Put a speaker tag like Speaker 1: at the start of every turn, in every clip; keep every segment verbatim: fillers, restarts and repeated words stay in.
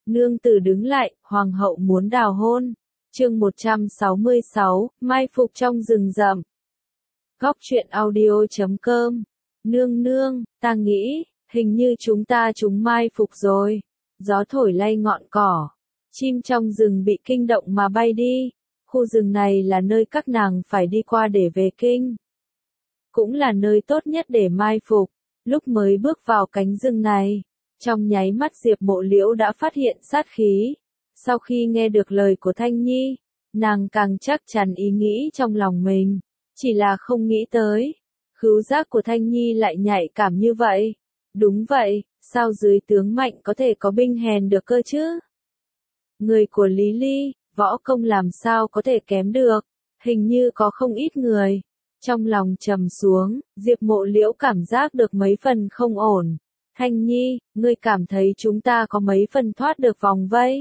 Speaker 1: Nương tử đứng lại, hoàng hậu muốn đào hôn. Chương một trăm sáu mươi sáu, mai phục trong rừng rậm. Góc truyện audio chấm com. Nương nương, ta nghĩ, hình như chúng ta trúng mai phục rồi. Gió thổi lay ngọn cỏ. Chim trong rừng bị kinh động mà bay đi. Khu rừng này là nơi các nàng phải đi qua để về kinh. Cũng là nơi tốt nhất để mai phục. Lúc mới bước vào cánh rừng này, trong nháy mắt Diệp Mộ Liễu đã phát hiện sát khí. Sau khi nghe được lời của Thanh Nhi, nàng càng chắc chắn ý nghĩ trong lòng mình. Chỉ là không nghĩ tới, khứu giác của Thanh Nhi lại nhạy cảm như vậy. Đúng vậy, sao dưới tướng mạnh có thể có binh hèn được cơ chứ? Người của Lý Ly, võ công làm sao có thể kém được, hình như có không ít người. Trong lòng trầm xuống, Diệp Mộ Liễu cảm giác được mấy phần không ổn. Thanh Nhi, ngươi cảm thấy chúng ta có mấy phần thoát được vòng vây?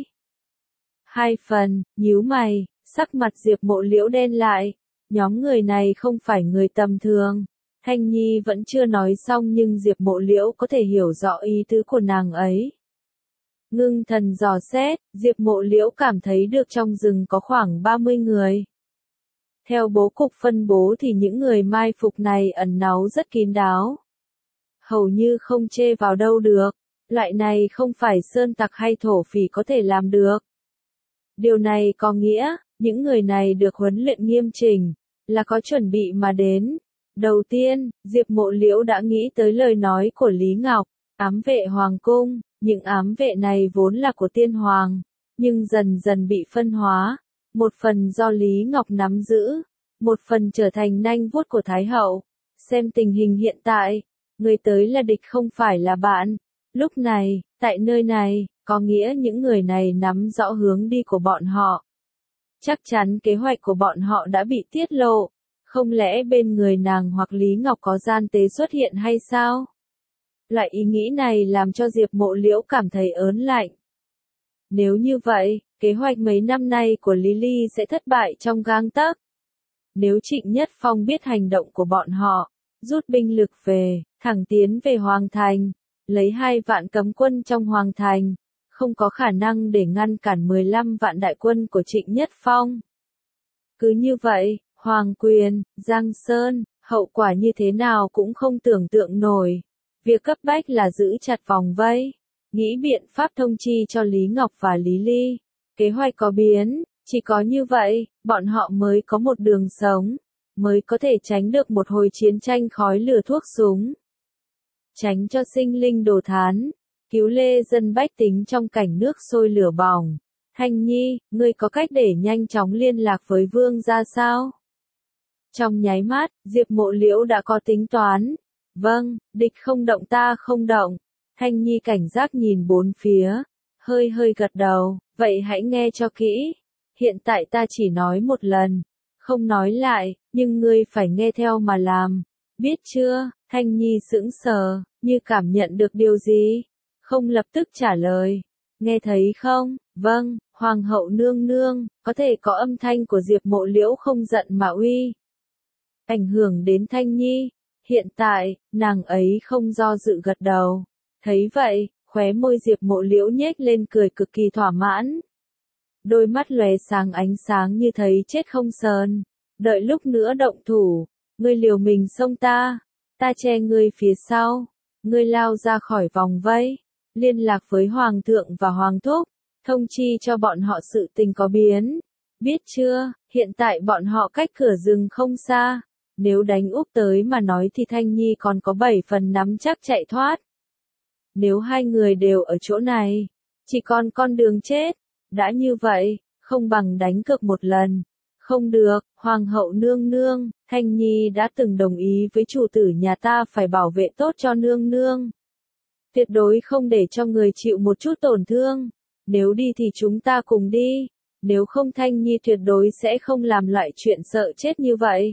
Speaker 1: Hai phần, nhíu mày, sắc mặt Diệp Mộ Liễu đen lại. Nhóm người này không phải người tầm thường. Thanh Nhi vẫn chưa nói xong nhưng Diệp Mộ Liễu có thể hiểu rõ ý tứ của nàng ấy. Ngưng thần dò xét, Diệp Mộ Liễu cảm thấy được trong rừng có khoảng ba mươi người. Theo bố cục phân bố thì những người mai phục này ẩn náu rất kín đáo. Hầu như không chê vào đâu được, loại này không phải sơn tặc hay thổ phỉ có thể làm được. Điều này có nghĩa, những người này được huấn luyện nghiêm chỉnh, là có chuẩn bị mà đến. Đầu tiên, Diệp Mộ Liễu đã nghĩ tới lời nói của Lý Ngọc, ám vệ hoàng cung, những ám vệ này vốn là của tiên hoàng, nhưng dần dần bị phân hóa. Một phần do Lý Ngọc nắm giữ, một phần trở thành nanh vuốt của Thái Hậu. Xem tình hình hiện tại, người tới là địch không phải là bạn. Lúc này, tại nơi này, có nghĩa những người này nắm rõ hướng đi của bọn họ. Chắc chắn kế hoạch của bọn họ đã bị tiết lộ. Không lẽ bên người nàng hoặc Lý Ngọc có gian tế xuất hiện hay sao? Loại ý nghĩ này làm cho Diệp Mộ Liễu cảm thấy ớn lạnh. Nếu như vậy, kế hoạch mấy năm nay của Lý Ly sẽ thất bại trong gang tấc. Nếu Trịnh Nhất Phong biết hành động của bọn họ, rút binh lực về, thẳng tiến về Hoàng Thành, lấy hai vạn cấm quân trong Hoàng Thành, không có khả năng để ngăn cản mười lăm vạn đại quân của Trịnh Nhất Phong. Cứ như vậy, Hoàng Quyền, Giang Sơn, hậu quả như thế nào cũng không tưởng tượng nổi. Việc cấp bách là giữ chặt vòng vây, nghĩ biện pháp thông chi cho Lý Ngọc và Lý Ly. Kế hoạch có biến, chỉ có như vậy, bọn họ mới có một đường sống, mới có thể tránh được một hồi chiến tranh khói lửa thuốc súng. Tránh cho sinh linh đồ thán, cứu lê dân bách tính trong cảnh nước sôi lửa bỏng. Thanh Nhi, ngươi có cách để nhanh chóng liên lạc với vương gia sao? Trong nháy mắt, Diệp Mộ Liễu đã có tính toán. Vâng, địch không động ta không động. Thanh Nhi cảnh giác nhìn bốn phía, hơi hơi gật đầu, vậy hãy nghe cho kỹ. Hiện tại ta chỉ nói một lần, không nói lại, nhưng ngươi phải nghe theo mà làm. Biết chưa? Thanh Nhi sững sờ, như cảm nhận được điều gì? Không lập tức trả lời. Nghe thấy không? Vâng, Hoàng hậu nương nương, có thể có âm thanh của Diệp Mộ Liễu không giận mà uy. Ảnh hưởng đến Thanh Nhi. Hiện tại, nàng ấy không do dự gật đầu. Thấy vậy, khóe môi Diệp Mộ Liễu nhếch lên cười cực kỳ thỏa mãn. Đôi mắt lóe sáng ánh sáng như thấy chết không sờn. Đợi lúc nữa động thủ, ngươi liều mình xông ta, ta che ngươi phía sau, ngươi lao ra khỏi vòng vây, liên lạc với Hoàng thượng và Hoàng thúc, thông chi cho bọn họ sự tình có biến. Biết chưa, hiện tại bọn họ cách cửa rừng không xa. Nếu đánh úp tới mà nói thì Thanh Nhi còn có bảy phần nắm chắc chạy thoát. Nếu hai người đều ở chỗ này, chỉ còn con đường chết. Đã như vậy, không bằng đánh cược một lần. Không được, Hoàng hậu nương nương, Thanh Nhi đã từng đồng ý với chủ tử nhà ta phải bảo vệ tốt cho nương nương. Tuyệt đối không để cho người chịu một chút tổn thương. Nếu đi thì chúng ta cùng đi. Nếu không Thanh Nhi tuyệt đối sẽ không làm loại chuyện sợ chết như vậy.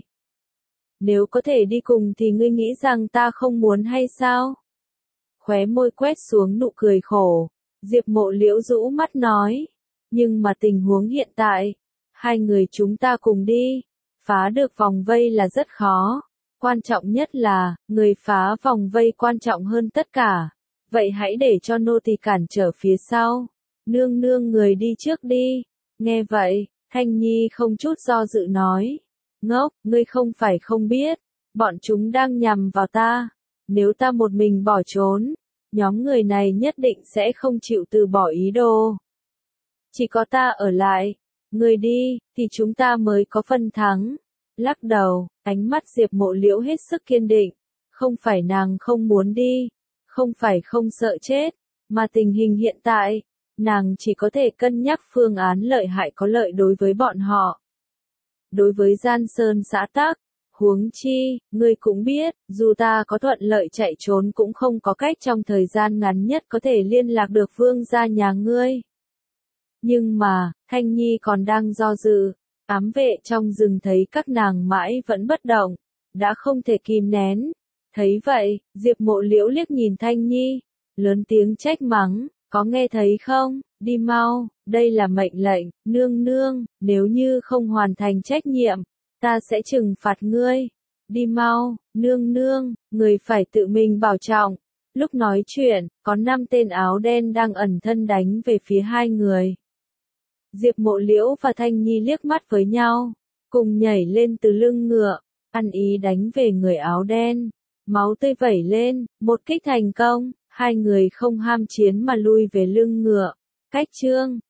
Speaker 1: Nếu có thể đi cùng thì ngươi nghĩ rằng ta không muốn hay sao? Khóe môi quét xuống nụ cười khổ. Diệp Mộ Liễu rũ mắt nói. Nhưng mà tình huống hiện tại, hai người chúng ta cùng đi, phá được vòng vây là rất khó. Quan trọng nhất là, người phá vòng vây quan trọng hơn tất cả. Vậy hãy để cho nô tỳ cản trở phía sau. Nương nương người đi trước đi. Nghe vậy, Thanh Nhi không chút do dự nói. Ngốc, ngươi không phải không biết, bọn chúng đang nhằm vào ta. Nếu ta một mình bỏ trốn, nhóm người này nhất định sẽ không chịu từ bỏ ý đồ. Chỉ có ta ở lại, người đi, thì chúng ta mới có phần thắng. Lắc đầu, ánh mắt Diệp Mộ Liễu hết sức kiên định. Không phải nàng không muốn đi, không phải không sợ chết, mà tình hình hiện tại, nàng chỉ có thể cân nhắc phương án lợi hại có lợi đối với bọn họ. Đối với Gian Sơn xã tắc, huống chi, ngươi cũng biết, dù ta có thuận lợi chạy trốn cũng không có cách trong thời gian ngắn nhất có thể liên lạc được vương gia nhà ngươi. Nhưng mà, Thanh Nhi còn đang do dự, ám vệ trong rừng thấy các nàng mãi vẫn bất động, đã không thể kìm nén. Thấy vậy, Diệp Mộ Liễu liếc nhìn Thanh Nhi, lớn tiếng trách mắng, có nghe thấy không, đi mau, đây là mệnh lệnh, nương nương, nếu như không hoàn thành trách nhiệm, ta sẽ trừng phạt ngươi. Đi mau, nương nương, người phải tự mình bảo trọng. Lúc nói chuyện, có năm tên áo đen đang ẩn thân đánh về phía hai người. Diệp Mộ Liễu và Thanh Nhi liếc mắt với nhau, cùng nhảy lên từ lưng ngựa, ăn ý đánh về người áo đen. Máu tươi vẩy lên, một kích thành công, hai người không ham chiến mà lui về lưng ngựa. Cách chương